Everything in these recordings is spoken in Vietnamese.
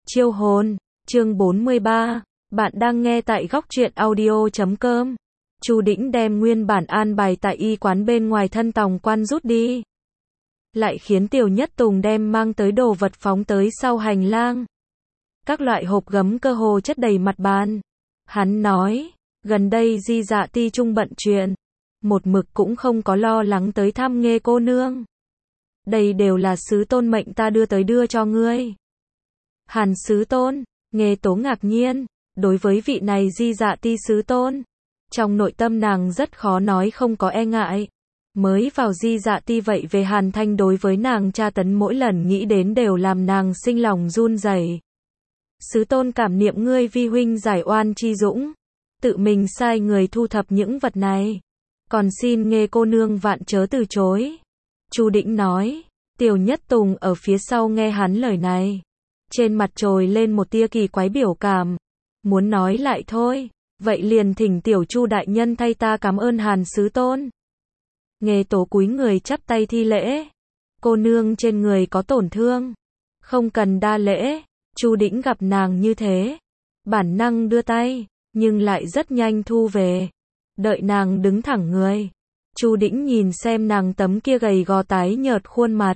Chiêu hồn, chương 43, bạn đang nghe tại góc truyện audio.com. Chu Đĩnh đem nguyên bản an bài tại y quán bên ngoài thân tòng quan rút đi. Lại khiến Tiểu Nhất Tùng đem mang tới đồ vật phóng tới sau hành lang. Các loại hộp gấm cơ hồ chất đầy mặt bàn. Hắn nói, gần đây Di Dạ Ti trung bận chuyện, một mực cũng không có lo lắng tới thăm Nghê cô nương. Đây đều là sứ tôn mệnh ta đưa cho ngươi. Hàn sứ tôn, Nghê Tố ngạc nhiên, đối với vị này Di Dạ Ti sứ tôn, trong nội tâm nàng rất khó nói không có e ngại. Mới vào Di Dạ Ti vậy về Hàn Thanh đối với nàng tra tấn mỗi lần nghĩ đến đều làm nàng sinh lòng run rẩy. Sứ tôn cảm niệm ngươi vi huynh giải oan chi dũng, tự mình sai người thu thập những vật này, còn xin Nghê cô nương vạn chớ từ chối. Chu Đĩnh nói. Tiểu Nhất Tùng ở phía sau nghe hắn lời này, trên mặt trồi lên một tia kỳ quái biểu cảm, muốn nói lại thôi, vậy liền thỉnh tiểu Chu đại nhân thay ta cảm ơn Hàn sứ tôn. Nghê Tố cúi người chắp tay thi lễ, cô nương trên người có tổn thương, không cần đa lễ. Chu Đĩnh gặp nàng như thế, bản năng đưa tay, nhưng lại rất nhanh thu về, đợi nàng đứng thẳng người. Chu Đĩnh nhìn xem nàng tấm kia gầy gò tái nhợt khuôn mặt,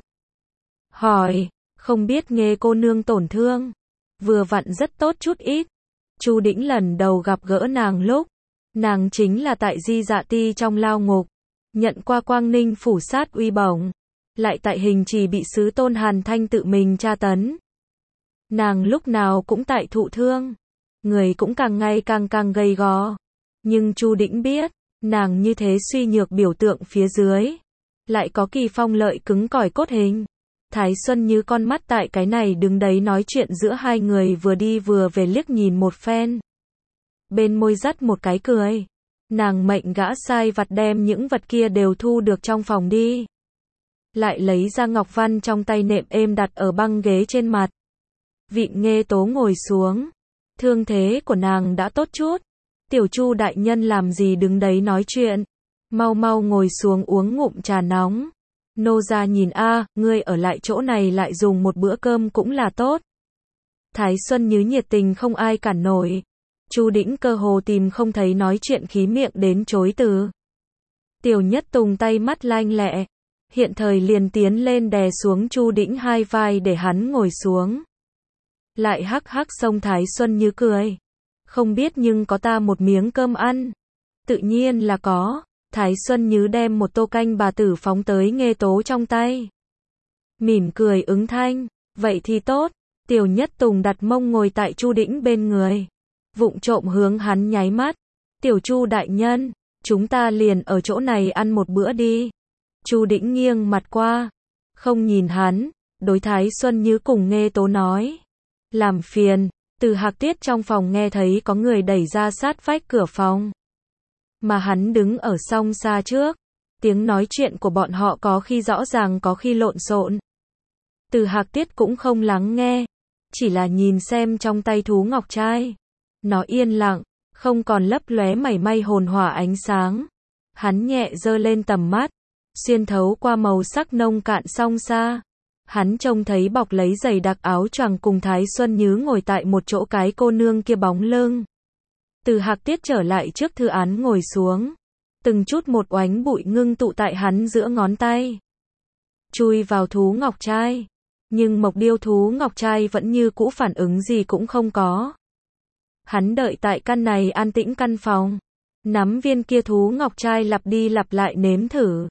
hỏi, không biết Nghê cô nương tổn thương, vừa vặn rất tốt chút ít. Chu Đĩnh lần đầu gặp gỡ nàng lúc, nàng chính là tại Di Dạ Ti trong lao ngục, nhận qua Quang Ninh phủ sát uy bổng, lại tại hình trì bị sứ tôn Hàn Thanh tự mình tra tấn. Nàng lúc nào cũng tại thụ thương, người cũng càng ngày càng gầy gò, nhưng Chu Đĩnh biết, nàng như thế suy nhược biểu tượng phía dưới, lại có kỳ phong lợi cứng cỏi cốt hình. Thái Xuân như con mắt tại cái này đứng đấy nói chuyện giữa hai người vừa đi vừa về liếc nhìn một phen. Bên môi dắt một cái cười. Nàng mệnh gã sai vặt đem những vật kia đều thu được trong phòng đi. Lại lấy ra ngọc văn trong tay nệm êm đặt ở băng ghế trên mặt. Vịn Nghê Tố ngồi xuống. Thương thế của nàng đã tốt chút. Tiểu Chu đại nhân làm gì đứng đấy nói chuyện. Mau mau ngồi xuống uống ngụm trà nóng. Nô gia nhìn ngươi ở lại chỗ này lại dùng một bữa cơm cũng là tốt. Thái Xuân Như nhiệt tình không ai cản nổi. Chu Đĩnh cơ hồ tìm không thấy nói chuyện khí miệng đến chối từ. Tiểu Nhất Tùng tay mắt lanh lẹ, hiện thời liền tiến lên đè xuống Chu Đĩnh hai vai để hắn ngồi xuống. Lại hắc hắc xông Thái Xuân Như cười. Không biết nhưng có ta một miếng cơm ăn. Tự nhiên là có. Thái Xuân Như đem một tô canh bà tử phóng tới Nghê Tố trong tay. Mỉm cười ứng thanh, vậy thì tốt. Tiểu Nhất Tùng đặt mông ngồi tại Chu Đĩnh bên người, vụng trộm hướng hắn nháy mắt. Tiểu Chu đại nhân, chúng ta liền ở chỗ này ăn một bữa đi. Chu Đĩnh nghiêng mặt qua, không nhìn hắn, đối Thái Xuân Như cùng Nghê Tố nói. Làm phiền. Từ Hạc Tiết trong phòng nghe thấy có người đẩy ra sát vách cửa phòng. Mà hắn đứng ở song xa trước, tiếng nói chuyện của bọn họ có khi rõ ràng có khi lộn xộn. Từ Hạc Tiết cũng không lắng nghe, chỉ là nhìn xem trong tay thú ngọc trai. Nó yên lặng, không còn lấp lóe mảy may hồn hỏa ánh sáng. Hắn nhẹ giơ lên tầm mắt, xuyên thấu qua màu sắc nông cạn song xa. Hắn trông thấy bọc lấy giày đặc áo choàng cùng Thái Xuân Như ngồi tại một chỗ cái cô nương kia bóng lưng. Từ Hạc Tiết trở lại trước thư án ngồi xuống. Từng chút một oánh bụi ngưng tụ tại hắn giữa ngón tay. Chui vào thú ngọc trai. Nhưng mộc điêu thú ngọc trai vẫn như cũ phản ứng gì cũng không có. Hắn đợi tại căn này an tĩnh căn phòng. Nắm viên kia thú ngọc trai lặp đi lặp lại nếm thử.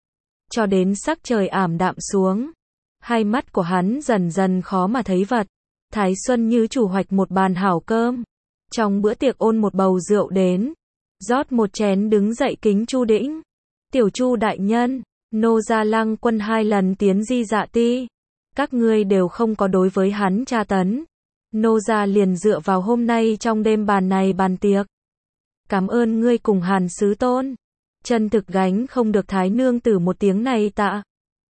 Cho đến sắc trời ảm đạm xuống. Hai mắt của hắn dần dần khó mà thấy vật. Thái Xuân Như chủ hoạch một bàn hảo cơm. Trong bữa tiệc ôn một bầu rượu đến, rót một chén đứng dậy kính Chu Đĩnh. Tiểu Chu đại nhân, nô gia Lăng Quân 2 lần tiến Di Dạ Ti, các ngươi đều không có đối với hắn tra tấn. Nô gia liền dựa vào hôm nay trong đêm bàn này bàn tiệc. Cảm ơn ngươi cùng Hàn sứ tôn. Chân thực gánh không được Thái nương tử một tiếng này tạ.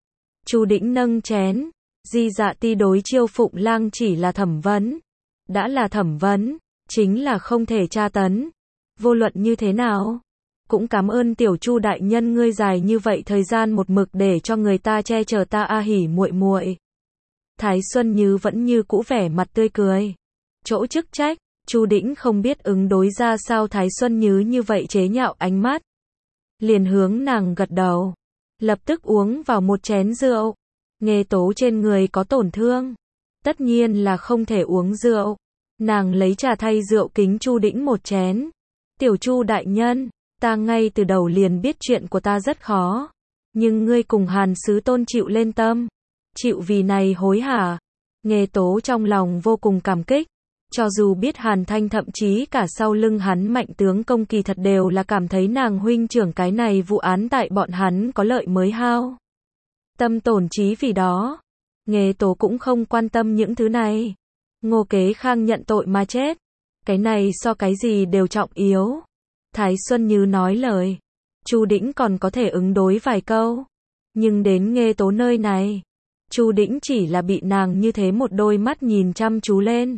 Chu Đĩnh nâng chén, Di Dạ Ti đối Chiêu Phụng Lang chỉ là thẩm vấn. Đã là thẩm vấn, chính là không thể tra tấn. Vô luận như thế nào, cũng cảm ơn tiểu Chu đại nhân ngươi dài như vậy thời gian một mực để cho người ta che chở ta hỉ muội muội. Thái Xuân Như vẫn như cũ vẻ mặt tươi cười. Chỗ chức trách, Chu Đĩnh không biết ứng đối ra sao Thái Xuân như vậy chế nhạo ánh mắt. Liền hướng nàng gật đầu. Lập tức uống vào một chén rượu. Nghê tố trên người có tổn thương. Tất nhiên là không thể uống rượu. Nàng lấy trà thay rượu kính Chu Đĩnh một chén. Tiểu Chu đại nhân, ta ngay từ đầu liền biết chuyện của ta rất khó. Nhưng ngươi cùng Hàn Sứ Tôn chịu lên tâm. Chịu vì này hối hả. Nghê tố trong lòng vô cùng cảm kích. Cho dù biết Hàn Thanh thậm chí cả sau lưng hắn Mạnh tướng công kỳ thật đều là cảm thấy nàng huynh trưởng cái này vụ án tại bọn hắn có lợi mới hao tâm tổn trí vì đó. Nghê tố cũng không quan tâm những thứ này. Ngô Kế Khang nhận tội mà chết. Cái này so cái gì đều trọng yếu. Thái Xuân Như nói lời. Chu Đĩnh còn có thể ứng đối vài câu. Nhưng đến Nghê tố nơi này. Chu Đĩnh chỉ là bị nàng như thế một đôi mắt nhìn chăm chú lên.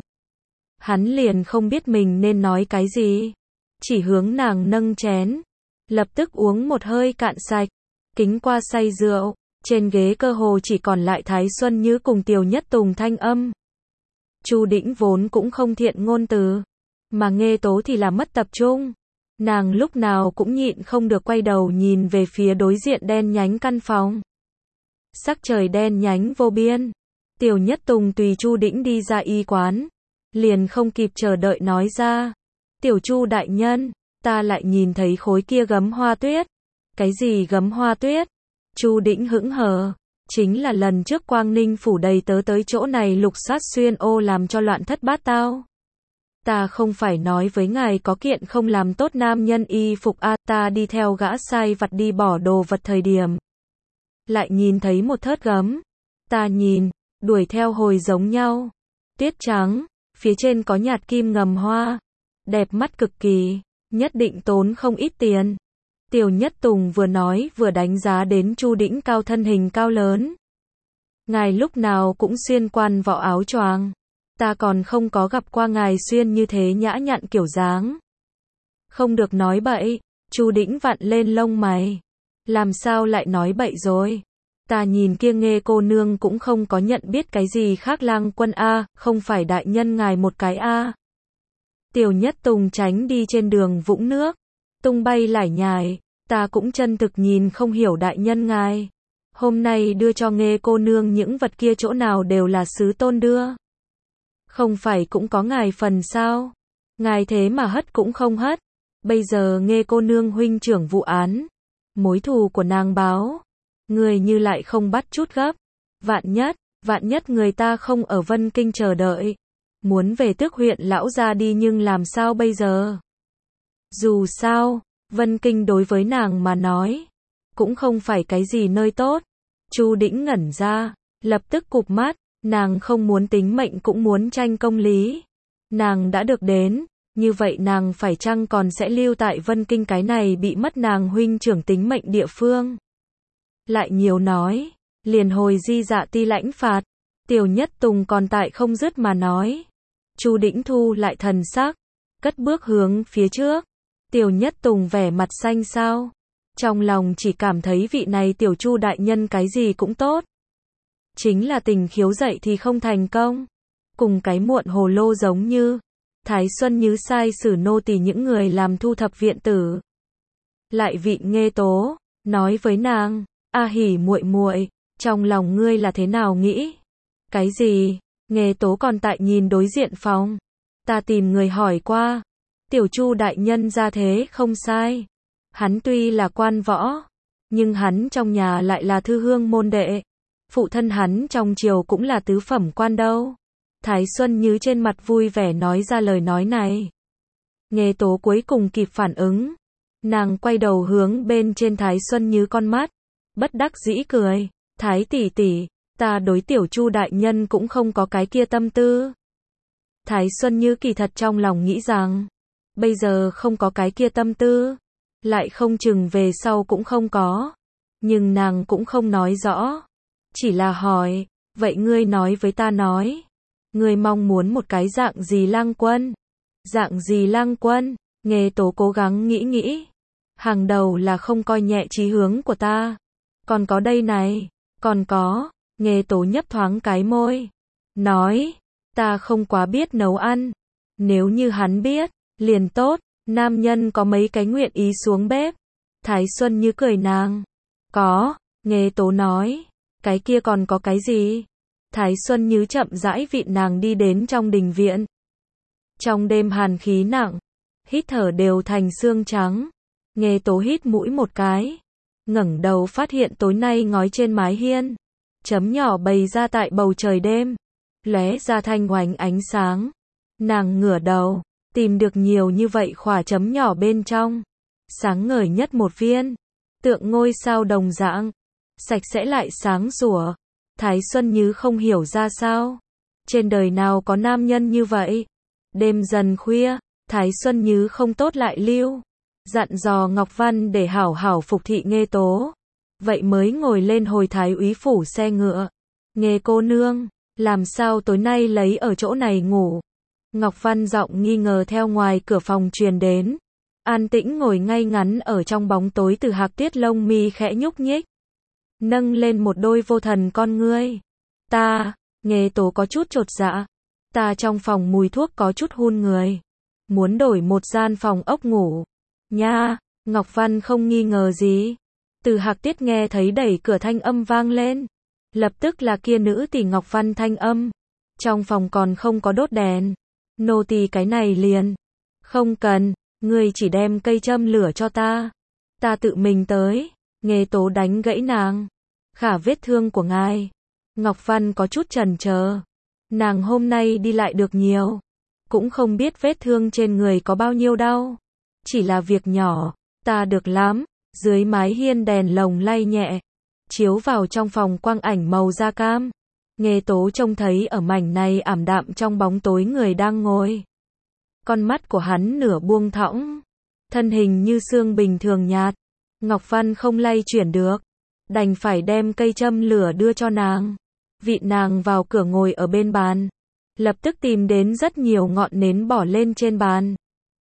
Hắn liền không biết mình nên nói cái gì. Chỉ hướng nàng nâng chén. Lập tức uống một hơi cạn sạch. Kính qua say rượu. Trên ghế cơ hồ chỉ còn lại Thái Xuân Như cùng Tiểu Nhất Tùng thanh âm. Chu Đĩnh vốn cũng không thiện ngôn từ. Mà Nghê tố thì là mất tập trung. Nàng lúc nào cũng nhịn không được quay đầu nhìn về phía đối diện đen nhánh căn phòng. Sắc trời đen nhánh vô biên. Tiểu Nhất Tùng tùy Chu Đĩnh đi ra y quán. Liền không kịp chờ đợi nói ra. Tiểu Chu đại nhân, ta lại nhìn thấy khối kia gấm hoa tuyết. Cái gì gấm hoa tuyết? Chu Đĩnh hững hờ. Chính là lần trước Quang Ninh phủ đầy tớ tới chỗ này lục soát xuyên ô làm cho loạn thất bát tao. Ta không phải nói với ngài có kiện không làm tốt nam nhân y phục ta đi theo gã sai vặt đi bỏ đồ vật thời điểm. Lại nhìn thấy một thớt gấm. Ta nhìn, đuổi theo hồi giống nhau. Tuyết trắng, phía trên có nhạt kim ngầm hoa. Đẹp mắt cực kỳ, nhất định tốn không ít tiền. Tiểu Nhất Tùng vừa nói vừa đánh giá đến Chu Đĩnh cao thân hình cao lớn. Ngài lúc nào cũng xuyên quan võ áo choàng. Ta còn không có gặp qua ngài xuyên như thế nhã nhặn kiểu dáng. Không được nói bậy. Chu Đĩnh vặn lên lông mày. Làm sao lại nói bậy rồi? Ta nhìn kia Nghê cô nương cũng không có nhận biết cái gì khác lang quân không phải đại nhân ngài một cái Tiểu Nhất Tùng tránh đi trên đường vũng nước. Tung bay lải nhải. Ta cũng chân thực nhìn không hiểu đại nhân ngài. Hôm nay đưa cho Nghê cô nương những vật kia chỗ nào đều là Sứ Tôn đưa. Không phải cũng có ngài phần sao? Ngài thế mà hất cũng không hất. Bây giờ Nghê cô nương huynh trưởng vụ án. Mối thù của nàng báo. Người như lại không bắt chút gấp. Vạn nhất người ta không ở Vân Kinh chờ đợi. Muốn về Tước huyện lão gia đi nhưng làm sao bây giờ? Dù sao, Vân Kinh đối với nàng mà nói. Cũng không phải cái gì nơi tốt. Chu Đĩnh ngẩn ra. Lập tức cụp mắt. Nàng không muốn tính mệnh cũng muốn tranh công lý. Nàng đã được đến. Như vậy nàng phải chăng còn sẽ lưu tại Vân Kinh cái này bị mất nàng huynh trưởng tính mệnh địa phương. Lại nhiều nói. Liền hồi di dạ ti lãnh phạt. Tiểu Nhất Tùng còn tại không dứt mà nói. Chu Đĩnh thu lại thần sắc. Cất bước hướng phía trước. Tiểu Nhất Tùng vẻ mặt xanh xao. Trong lòng chỉ cảm thấy vị này tiểu Chu đại nhân cái gì cũng tốt. Chính là tình khiếu dậy thì không thành công. Cùng cái muộn hồ lô giống như. Thái Xuân Như sai sử nô tỳ những người làm thu thập viện tử. Lại vị Nghê tố. Nói với nàng. Hỉ muội muội, trong lòng ngươi là thế nào nghĩ? Cái gì? Nghê tố còn tại nhìn đối diện phòng. Ta tìm người hỏi qua. Tiểu Chu đại nhân ra thế không sai. Hắn tuy là quan võ. Nhưng hắn trong nhà lại là thư hương môn đệ. Phụ thân hắn trong triều cũng là tứ phẩm quan đâu. Thái Xuân Như trên mặt vui vẻ nói ra lời nói này. Nghê tố cuối cùng kịp phản ứng. Nàng quay đầu hướng bên trên Thái Xuân Như con mắt. Bất đắc dĩ cười. Thái tỷ tỷ, ta đối tiểu Chu đại nhân cũng không có cái kia tâm tư. Thái Xuân Như kỳ thật trong lòng nghĩ rằng. Bây giờ không có cái kia tâm tư. Lại không chừng về sau cũng không có. Nhưng nàng cũng không nói rõ. Chỉ là hỏi. Vậy ngươi nói với ta nói. Ngươi mong muốn một cái dạng gì lang quân? Dạng gì lang quân? Nghê tố cố gắng nghĩ. Hàng đầu là không coi nhẹ chí hướng của ta. Còn có đây này. Còn có. Nghê tố nhấp thoáng cái môi. nói, ta không quá biết nấu ăn. Nếu như hắn biết, liền tốt, nam nhân có mấy cái nguyện ý xuống bếp. Thái Xuân Như cười nàng. Có, Nghê Tố nói, cái kia còn có cái gì? Thái Xuân Như chậm rãi vịn nàng đi đến trong đình viện. Trong đêm hàn khí nặng, hít thở đều thành xương trắng. Nghê Tố hít mũi một cái, ngẩng đầu phát hiện tối nay ngói trên mái hiên, chấm nhỏ bày ra tại bầu trời đêm, lóe ra thanh hoành ánh sáng. Nàng ngửa đầu, tìm được nhiều như vậy khỏa chấm nhỏ bên trong, sáng ngời nhất một viên, tượng ngôi sao đồng dạng, sạch sẽ lại sáng sủa. Thái Xuân Như không hiểu ra sao, trên đời nào có nam nhân như vậy. Đêm dần khuya, Thái Xuân Như không tốt lại lưu, dặn dò Ngọc Văn để hảo hảo phục thị Nghê Tố. Vậy mới ngồi lên hồi thái úy phủ xe ngựa. Nghê cô nương, làm sao tối nay lấy ở chỗ này ngủ? Ngọc Văn giọng nghi ngờ theo ngoài cửa phòng truyền đến. An tĩnh ngồi ngay ngắn ở trong bóng tối, Từ Hạc Tiết lông mi khẽ nhúc nhích, nâng lên một đôi vô thần con ngươi. Ta, Nghê Tố có chút chột dạ. Ta trong phòng mùi thuốc có chút hun người. Muốn đổi một gian phòng ốc ngủ. Nha, Ngọc Văn không nghi ngờ gì. Từ Hạc Tiết nghe thấy đẩy cửa thanh âm vang lên. Lập tức là kia nữ tỷ Ngọc Văn thanh âm. Trong phòng còn không có đốt đèn. Nô tỳ cái này liền. Không cần, ngươi chỉ đem cây châm lửa cho ta. Ta tự mình tới. Nghê Tố đánh gãy nàng. Khả vết thương của ngài. Ngọc Văn có chút chần chờ. Nàng hôm nay đi lại được nhiều, cũng không biết vết thương trên người có bao nhiêu đau. Chỉ là việc nhỏ, ta được lắm. Dưới mái hiên đèn lồng lay nhẹ, chiếu vào trong phòng quang ảnh màu da cam. Nghê Tố trông thấy ở mảnh này ảm đạm trong bóng tối người đang ngồi. Con mắt của hắn nửa buông thõng, thân hình như xương bình thường nhạt. Ngọc Văn không lay chuyển được, đành phải đem cây châm lửa đưa cho nàng. Vịn nàng vào cửa ngồi ở bên bàn, lập tức tìm đến rất nhiều ngọn nến bỏ lên trên bàn.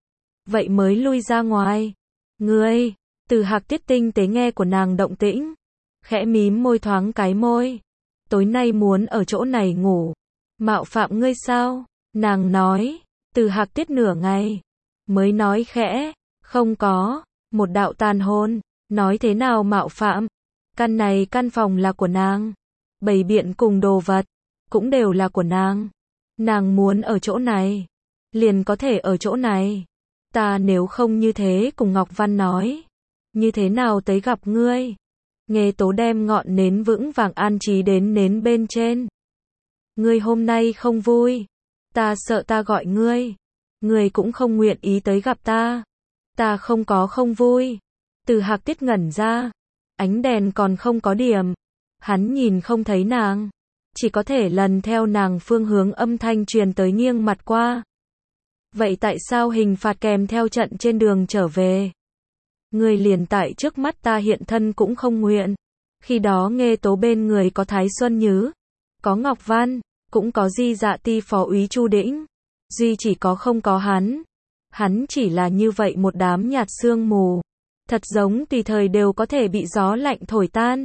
Vậy mới lui ra ngoài. Ngươi, Từ Hạc Tiết tinh tế nghe của nàng động tĩnh, khẽ mím môi thoáng cái môi. Tối nay muốn ở chỗ này ngủ, mạo phạm ngươi sao? Nàng nói. Từ Hạc Tiết nửa ngày mới nói khẽ, không có. Một đạo tàn hồn, nói thế nào mạo phạm? Căn này căn phòng là của nàng, bày biện cùng đồ vật cũng đều là của nàng. Nàng muốn ở chỗ này, liền có thể ở chỗ này. Ta nếu không như thế, cùng Ngọc Văn nói, như thế nào tới gặp ngươi? Nghê Tố đem ngọn nến vững vàng an trí đến nến bên trên. Ngươi hôm nay không vui, ta sợ ta gọi ngươi, ngươi cũng không nguyện ý tới gặp ta. Ta không có không vui. Từ Hạc Tiết ngẩn ra, ánh đèn còn không có điểm, hắn nhìn không thấy nàng, chỉ có thể lần theo nàng phương hướng âm thanh truyền tới nghiêng mặt qua. Vậy tại sao hình phạt kèm theo trận trên đường trở về? Ngươi liền tại trước mắt ta hiện thân cũng không nguyện. Khi đó Nghê Tố bên người có Thái Xuân Như, có Ngọc Văn, cũng có Di Dạ Ti phó úy Chu Đĩnh. Duy chỉ có không có hắn. Hắn chỉ là như vậy một đám nhạt sương mù, thật giống tùy thời đều có thể bị gió lạnh thổi tan.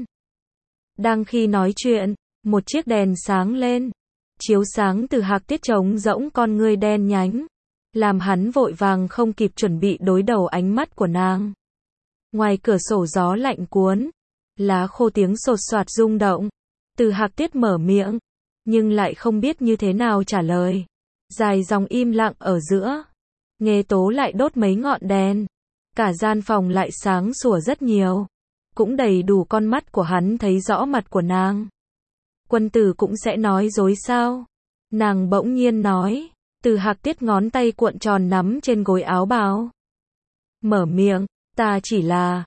Đang khi nói chuyện, một chiếc đèn sáng lên, chiếu sáng Từ Hạc Tiết trống rỗng con ngươi đen nhánh, làm hắn vội vàng không kịp chuẩn bị đối đầu ánh mắt của nàng. Ngoài cửa sổ gió lạnh cuốn, lá khô tiếng sột soạt rung động. Từ Hạc Tiết mở miệng, nhưng lại không biết như thế nào trả lời. Dài dòng im lặng ở giữa. Nghê Tố lại đốt mấy ngọn đèn, cả gian phòng lại sáng sủa rất nhiều, cũng đầy đủ con mắt của hắn thấy rõ mặt của nàng. Quân tử cũng sẽ nói dối sao? Nàng bỗng nhiên nói. Từ Hạc Tiết ngón tay cuộn tròn nắm trên gối áo bào, mở miệng, ta chỉ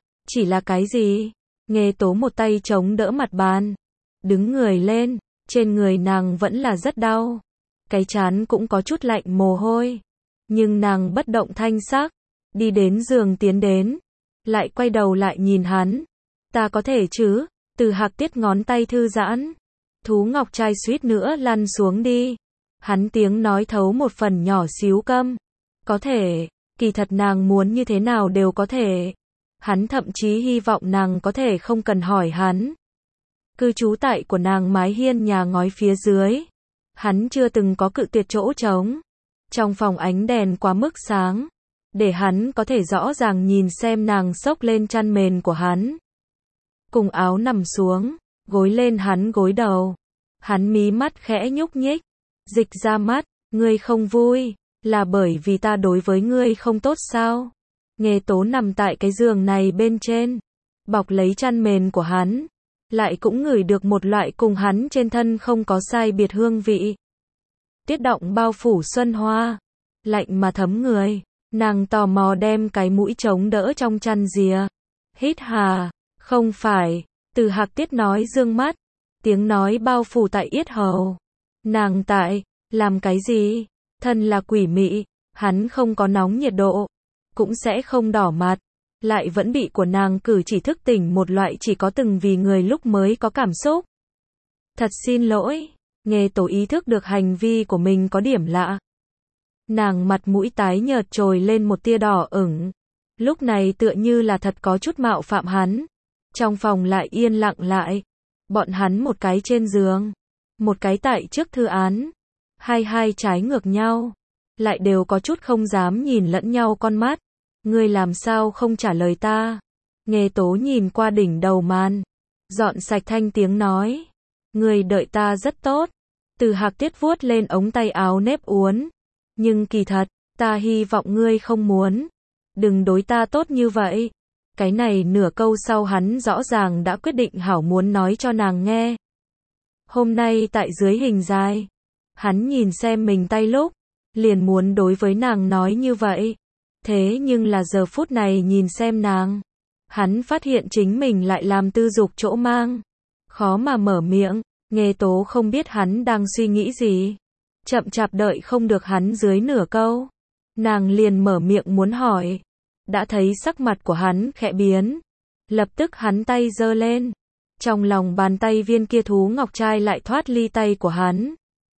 là cái gì? Nghê Tố một tay chống đỡ mặt bàn, đứng người lên, trên người nàng vẫn là rất đau, cái trán cũng có chút lạnh mồ hôi, nhưng nàng bất động thanh sắc, đi đến giường tiến đến, lại quay đầu lại nhìn hắn. Ta có thể chứ? Từ Hạc Tiết ngón tay thư giãn, thú ngọc trai suýt nữa lăn xuống đi. Hắn tiếng nói thấu một phần nhỏ xíu câm. Có thể, kỳ thật nàng muốn như thế nào đều có thể. Hắn thậm chí hy vọng nàng có thể không cần hỏi hắn. Cư trú tại của nàng mái hiên nhà ngói phía dưới. Hắn chưa từng có cự tuyệt chỗ trống. Trong phòng ánh đèn quá mức sáng, để hắn có thể rõ ràng nhìn xem nàng xốc lên chăn mền của hắn. Cùng áo nằm xuống, gối lên hắn gối đầu. Hắn mí mắt khẽ nhúc nhích, dịch ra mắt, ngươi không vui, là bởi vì ta đối với ngươi không tốt sao? Nghê Tố nằm tại cái giường này bên trên, bọc lấy chăn mền của hắn, lại cũng ngửi được một loại cùng hắn trên thân không có sai biệt hương vị. Tiết động bao phủ xuân hoa, lạnh mà thấm người, nàng tò mò đem cái mũi chống đỡ trong chăn rìa. Hít hà, không phải, Từ Hạc Tiết nói dương mắt, tiếng nói bao phủ tại yết hầu. Nàng tại, làm cái gì? Thân là quỷ mị, hắn không có nóng nhiệt độ, cũng sẽ không đỏ mặt, lại vẫn bị của nàng cử chỉ thức tỉnh một loại chỉ có từng vì người lúc mới có cảm xúc. Thật xin lỗi, Nghê Tố ý thức được hành vi của mình có điểm lạ. Nàng mặt mũi tái nhợt trồi lên một tia đỏ ửng, lúc này tựa như là thật có chút mạo phạm hắn. Trong phòng lại yên lặng lại, bọn hắn một cái trên giường, một cái tại trước thư án, hai trái ngược nhau, lại đều có chút không dám nhìn lẫn nhau con mắt. Ngươi làm sao không trả lời ta? Nghê Tố nhìn qua đỉnh đầu màn, dọn sạch thanh tiếng nói. Ngươi đợi ta rất tốt. Từ Hạc Tiết vuốt lên ống tay áo nếp uốn. Nhưng kỳ thật, ta hy vọng ngươi không muốn. Đừng đối ta tốt như vậy. Cái này nửa câu sau hắn rõ ràng đã quyết định hảo muốn nói cho nàng nghe. Hôm nay tại dưới hình dài, hắn nhìn xem mình tay lúc, liền muốn đối với nàng nói như vậy. Thế nhưng là giờ phút này nhìn xem nàng, hắn phát hiện chính mình lại làm tư dục chỗ mang. Khó mà mở miệng, Nghê Tố không biết hắn đang suy nghĩ gì. Chậm chạp đợi không được hắn dưới nửa câu. Nàng liền mở miệng muốn hỏi. Đã thấy sắc mặt của hắn khẽ biến. Lập tức hắn tay giơ lên. Trong lòng bàn tay viên kia thú ngọc trai lại thoát ly tay của hắn.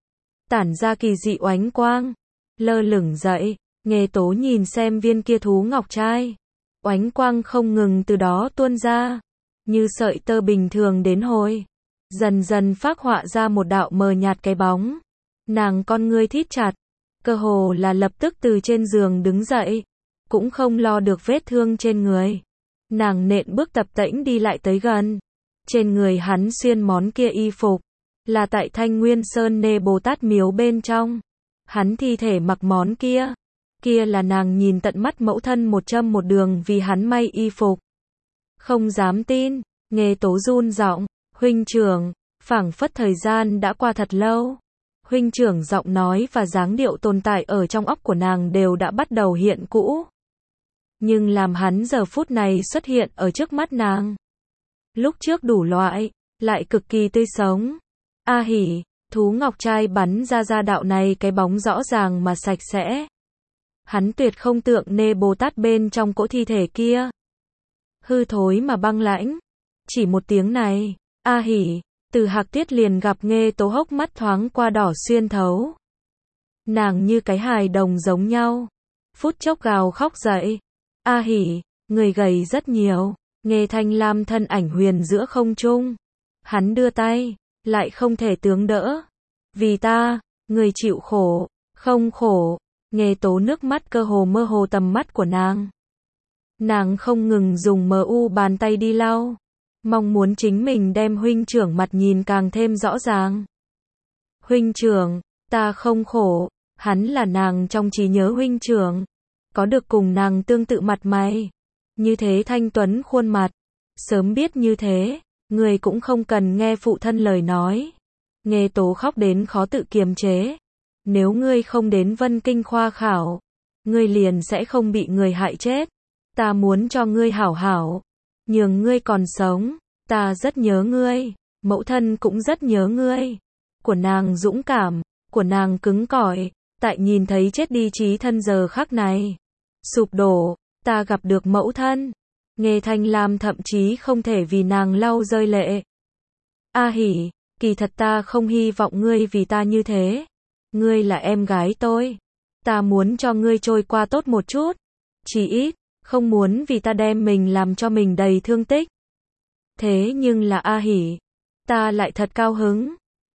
Tản ra kỳ dị oánh quang. Lơ lửng dậy, Nghê Tố nhìn xem viên kia thú ngọc trai. Oánh quang không ngừng từ đó tuôn ra. Như sợi tơ bình thường đến hồi. Dần dần phác họa ra một đạo mờ nhạt cái bóng. Nàng con ngươi thít chặt. Cơ hồ là lập tức từ trên giường đứng dậy. Cũng không lo được vết thương trên người. Nàng nện bước tập tễnh đi lại tới gần. Trên người hắn xuyên món kia y phục. Là tại Thanh Nguyên Sơn Nê Bồ Tát miếu bên trong. Hắn thi thể mặc món kia. Kia là nàng nhìn tận mắt mẫu thân một châm một đường vì hắn may y phục. Không dám tin, Nghê Tố run giọng, huynh trưởng, phảng phất thời gian đã qua thật lâu. Huynh trưởng giọng nói và dáng điệu tồn tại ở trong óc của nàng đều đã bắt đầu hiện cũ. Nhưng làm hắn giờ phút này xuất hiện ở trước mắt nàng. Lúc trước đủ loại, lại cực kỳ tươi sống. A hỉ, thú ngọc trai bắn ra đạo này cái bóng rõ ràng mà sạch sẽ. Hắn tuyệt không tượng Nê Bồ Tát bên trong cỗ thi thể kia. Hư thối mà băng lãnh. Chỉ một tiếng này, A hỉ, Từ Hạc Tiết liền gặp Nghê Tố hốc mắt thoáng qua đỏ xuyên thấu. Nàng như cái hài đồng giống nhau. Phút chốc gào khóc dậy. A hỉ, người gầy rất nhiều. Nghê Thanh Lam thân ảnh huyền giữa không trung. Hắn đưa tay, lại không thể tướng đỡ. Vì ta, người chịu khổ, không khổ. Nghê Tố nước mắt cơ hồ mơ hồ tầm mắt của nàng. Nàng không ngừng dùng bàn tay đi lau. Mong muốn chính mình đem huynh trưởng mặt nhìn càng thêm rõ ràng. Huynh trưởng, ta không khổ. Hắn là nàng trong trí nhớ huynh trưởng. Có được cùng nàng tương tự mặt mày. Như thế thanh tuấn khuôn mặt. Sớm biết như thế, người cũng không cần nghe phụ thân lời nói. Nghê Tố khóc đến khó tự kiềm chế. Nếu ngươi không đến Vân Kinh khoa khảo, ngươi liền sẽ không bị người hại chết. Ta muốn cho ngươi hảo hảo. Nhường ngươi còn sống. Ta rất nhớ ngươi. Mẫu thân cũng rất nhớ ngươi. Của nàng dũng cảm. Của nàng cứng cỏi. Tại nhìn thấy chết đi chí thân giờ khắc này. Sụp đổ. Ta gặp được mẫu thân. Nghê Thanh Lam thậm chí không thể vì nàng lau rơi lệ. A hỉ, kỳ thật ta không hy vọng ngươi vì ta như thế. Ngươi là em gái tôi. Ta muốn cho ngươi trôi qua tốt một chút. Chỉ ít, không muốn vì ta đem mình làm cho mình đầy thương tích. Thế nhưng là A hỉ, ta lại thật cao hứng.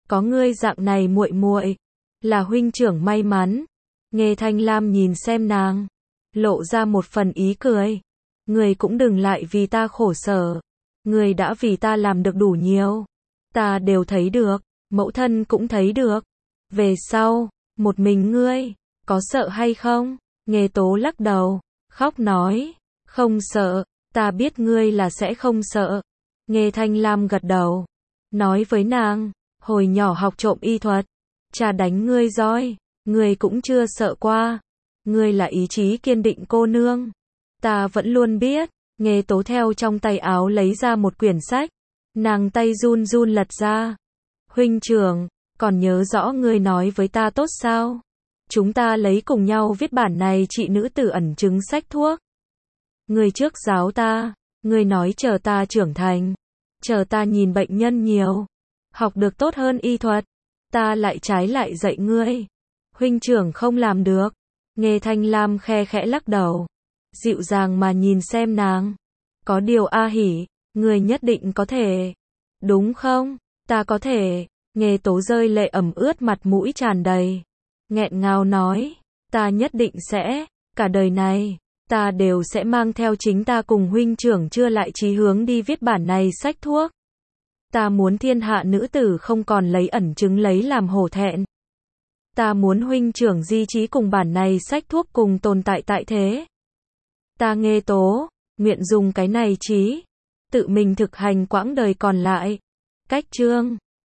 có ngươi dạng này muội muội, là huynh trưởng may mắn. Nghe Thanh Lam nhìn xem nàng, lộ ra một phần ý cười. Ngươi cũng đừng lại vì ta khổ sở, ngươi đã vì ta làm được đủ nhiều, ta đều thấy được, mẫu thân cũng thấy được. Về sau, một mình ngươi, có sợ hay không? Nghe Tố lắc đầu, khóc nói, không sợ, ta biết ngươi là sẽ không sợ. Nghe Thanh Lam gật đầu, nói với nàng, hồi nhỏ học trộm y thuật, cha đánh ngươi roi, ngươi cũng chưa sợ qua. Ngươi là ý chí kiên định cô nương, ta vẫn luôn biết. Nghe Tố theo trong tay áo lấy ra một quyển sách, nàng tay run run lật ra. Huynh trưởng, còn nhớ rõ ngươi nói với ta tốt sao? Chúng ta lấy cùng nhau viết bản này trị nữ tử ẩn chứng sách thuốc. Ngươi trước giáo ta, ngươi nói chờ ta trưởng thành, chờ ta nhìn bệnh nhân nhiều, học được tốt hơn y thuật, ta lại trái lại dạy ngươi. Huynh trưởng không làm được. Nghe Thanh Lam khe khẽ lắc đầu, dịu dàng mà nhìn xem nàng. Có điều A Hỉ, ngươi nhất định có thể, đúng không? Ta có thể. Nghe Tố rơi lệ ẩm ướt, mặt mũi tràn đầy, nghẹn ngào nói, ta nhất định sẽ, cả đời này, ta đều sẽ mang theo chính ta cùng huynh trưởng chưa lại chí hướng đi viết bản này sách thuốc. Ta muốn thiên hạ nữ tử không còn lấy ẩn chứng lấy làm hổ thẹn. Ta muốn huynh trưởng di chí cùng bản này sách thuốc cùng tồn tại tại thế. Ta Nghe Tố, nguyện dùng cái này chí, tự mình thực hành quãng đời còn lại. Cách chương